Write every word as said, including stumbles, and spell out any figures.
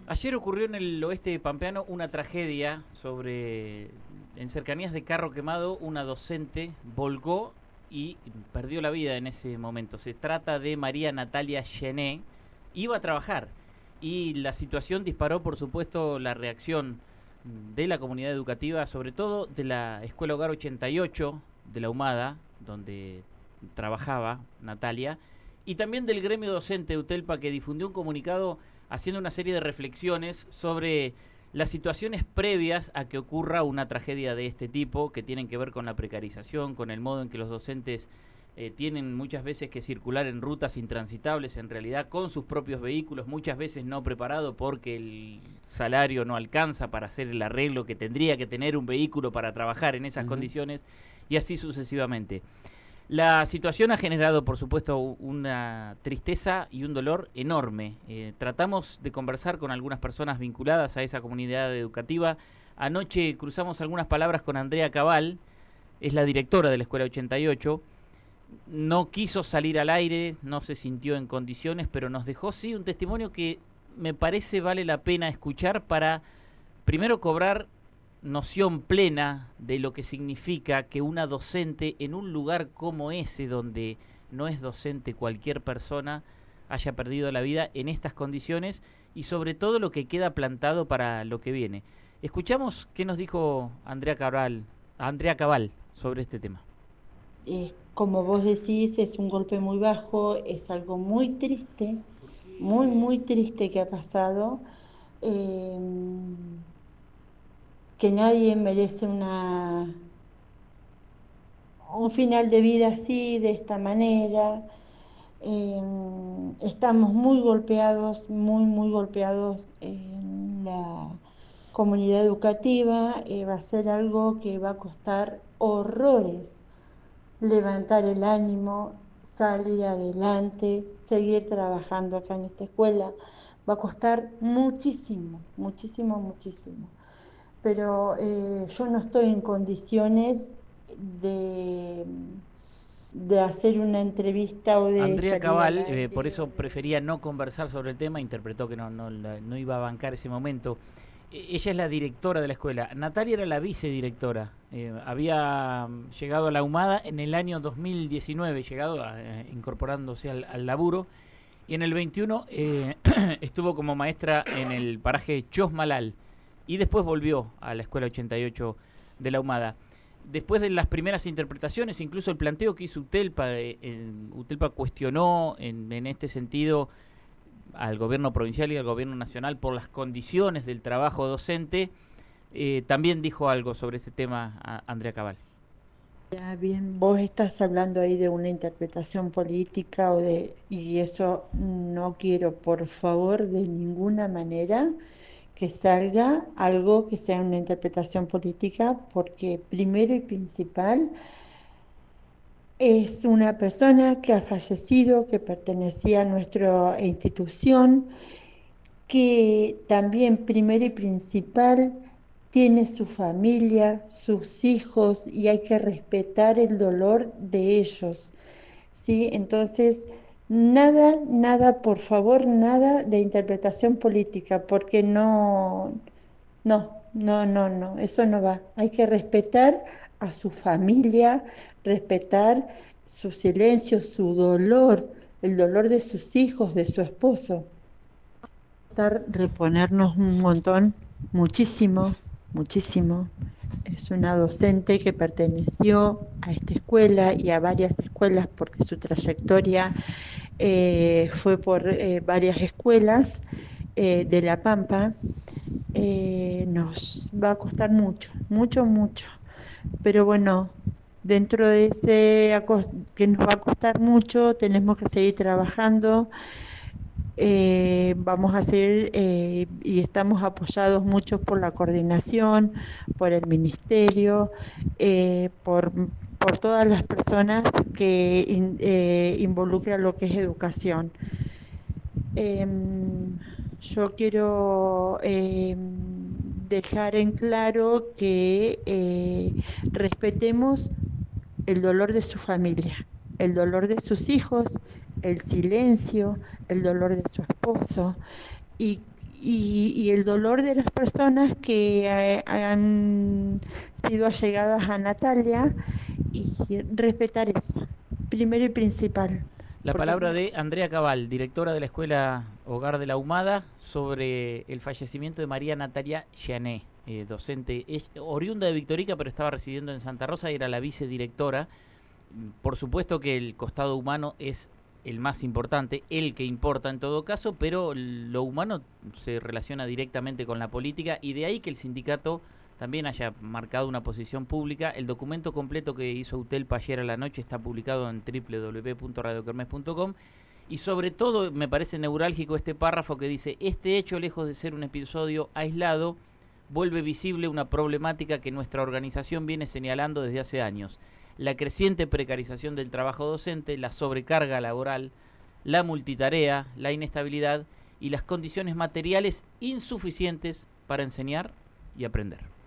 Ayer ocurrió en el oeste pampeano una tragedia sobre, en cercanías de Carro Quemado, una docente volcó y perdió la vida en ese momento. Se trata de María Natalia Gené, iba a trabajar y la situación disparó, por supuesto, la reacción de la comunidad educativa, sobre todo de la Escuela Hogar ochenta y ocho de la Humada, donde trabajaba Natalia, y también del gremio docente de UTELPA, que difundió un comunicado haciendo una serie de reflexiones sobre las situaciones previas a que ocurra una tragedia de este tipo, que tienen que ver con la precarización, con el modo en que los docentes eh, tienen muchas veces que circular en rutas intransitables, en realidad con sus propios vehículos, muchas veces no preparado porque el salario no alcanza para hacer el arreglo que tendría que tener un vehículo para trabajar en esas uh-huh. condiciones, y así sucesivamente. La situación ha generado, por supuesto, una tristeza y un dolor enorme. Eh, tratamos de conversar con algunas personas vinculadas a esa comunidad educativa. Anoche cruzamos algunas palabras con Andrea Cabal, es la directora de la Escuela ochenta y ocho. No quiso salir al aire, no se sintió en condiciones, pero nos dejó sí un testimonio que me parece vale la pena escuchar para, primero, cobrar noción plena de lo que significa que una docente en un lugar como ese, donde no es docente cualquier persona, haya perdido la vida en estas condiciones, y sobre todo lo que queda plantado para lo que viene. Escuchamos qué nos dijo Andrea Cabal, Andrea Cabal sobre este tema. Eh, como vos decís, es un golpe muy bajo, es algo muy triste, muy, muy triste que ha pasado. Eh, que nadie merece una un final de vida así, de esta manera. Eh, estamos muy golpeados, muy, muy golpeados en la comunidad educativa. Eh, va a ser algo que va a costar horrores levantar el ánimo, salir adelante, seguir trabajando acá en esta escuela. Va a costar muchísimo, muchísimo, muchísimo. Pero eh, yo no estoy en condiciones de, de hacer una entrevista o de Andrea salir al Cabal, eh, por aire. eso prefería no conversar sobre el tema, interpretó que no, no, no iba a bancar ese momento. Eh, ella es la directora de la escuela. Natalia era la vicedirectora. Eh, había llegado a la Humada en el año dos mil diecinueve, llegado a, eh, incorporándose al, al laburo, y en el veintiuno eh, estuvo como maestra en el paraje Chosmalal, y después volvió a la Escuela ochenta y ocho de la Humada. Después de las primeras interpretaciones, incluso el planteo que hizo UTELPA, eh, UTELPA cuestionó en, en este sentido al gobierno provincial y al gobierno nacional por las condiciones del trabajo docente. Eh, también dijo algo sobre este tema a Andrea Cabal. Ya bien, vos estás hablando ahí de una interpretación política o de, y eso no quiero, por favor, de ninguna manera que salga algo que sea una interpretación política, porque primero y principal es una persona que ha fallecido, que pertenecía a nuestra institución, que también primero y principal tiene su familia, sus hijos, y hay que respetar el dolor de ellos, ¿sí? Entonces, nada, nada, por favor, nada de interpretación política, porque no, no, no, no, no, eso no va. Hay que respetar a su familia, respetar su silencio, su dolor, el dolor de sus hijos, de su esposo. Reponernos un montón, muchísimo, muchísimo. Es una docente que perteneció a esta escuela y a varias escuelas porque su trayectoria eh, fue por eh, varias escuelas eh, de La Pampa. Eh, nos va a costar mucho, mucho, mucho. Pero bueno, dentro de ese que nos va a costar mucho, tenemos que seguir trabajando. Eh, vamos a seguir eh, y estamos apoyados mucho por la coordinación, por el ministerio, eh, por, por todas las personas que in, eh, involucran lo que es educación. Eh, yo quiero eh, dejar en claro que eh, respetemos el dolor de su familia, el dolor de sus hijos, el silencio, el dolor de su esposo, y, y, y el dolor de las personas que eh, han sido allegadas a Natalia y respetar eso, primero y principal. La Porque palabra de Andrea Cabal, directora de la Escuela Hogar de la Humada, sobre el fallecimiento de María Natalia Llané, eh, docente, es oriunda de Victorica, pero estaba residiendo en Santa Rosa y era la vicedirectora. Por supuesto que el costado humano es el más importante, el que importa en todo caso, pero lo humano se relaciona directamente con la política y de ahí que el sindicato también haya marcado una posición pública. El documento completo que hizo Utelpa ayer a la noche está publicado en doble u doble u doble u punto radio kermés punto com y sobre todo me parece neurálgico este párrafo que dice: este hecho, lejos de ser un episodio aislado, vuelve visible una problemática que nuestra organización viene señalando desde hace años: la creciente precarización del trabajo docente, la sobrecarga laboral, la multitarea, la inestabilidad y las condiciones materiales insuficientes para enseñar y aprender.